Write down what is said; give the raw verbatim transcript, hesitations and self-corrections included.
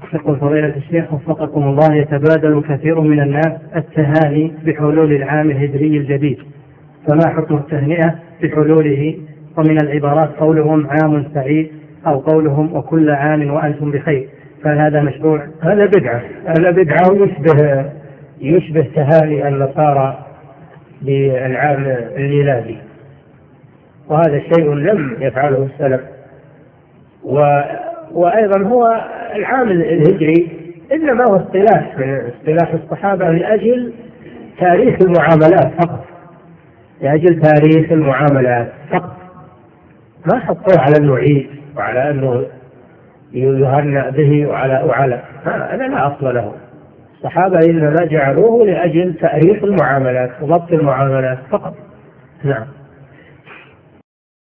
يقول فضيلة الشيخ وفقكم الله، يتبادل كثير من الناس التهاني بحلول العام الهجري الجديد، فما حكم التهنئة بحلوله؟ ومن العبارات قولهم عام سعيد أو قولهم وكل عام وأنتم بخير، فهل هذا مشروع؟ هذا بدعة، هذا بدعة ويشبه يشبه تهاني النصارى بالعام الميلادي، وهذا شيء لم يفعله السلف. و... وأيضا هو العام الهجري إنما هو اصطلاح من اصطلاح الصحابة لأجل تاريخ المعاملات فقط، لأجل تاريخ المعاملات فقط، ما حطوه على أنه عيد وعلى أنه يهنأ به وعلى وعلى هذا لا أصل له. الصحابة إنما جعلوه لأجل تاريخ المعاملات وضبط المعاملات فقط. نعم.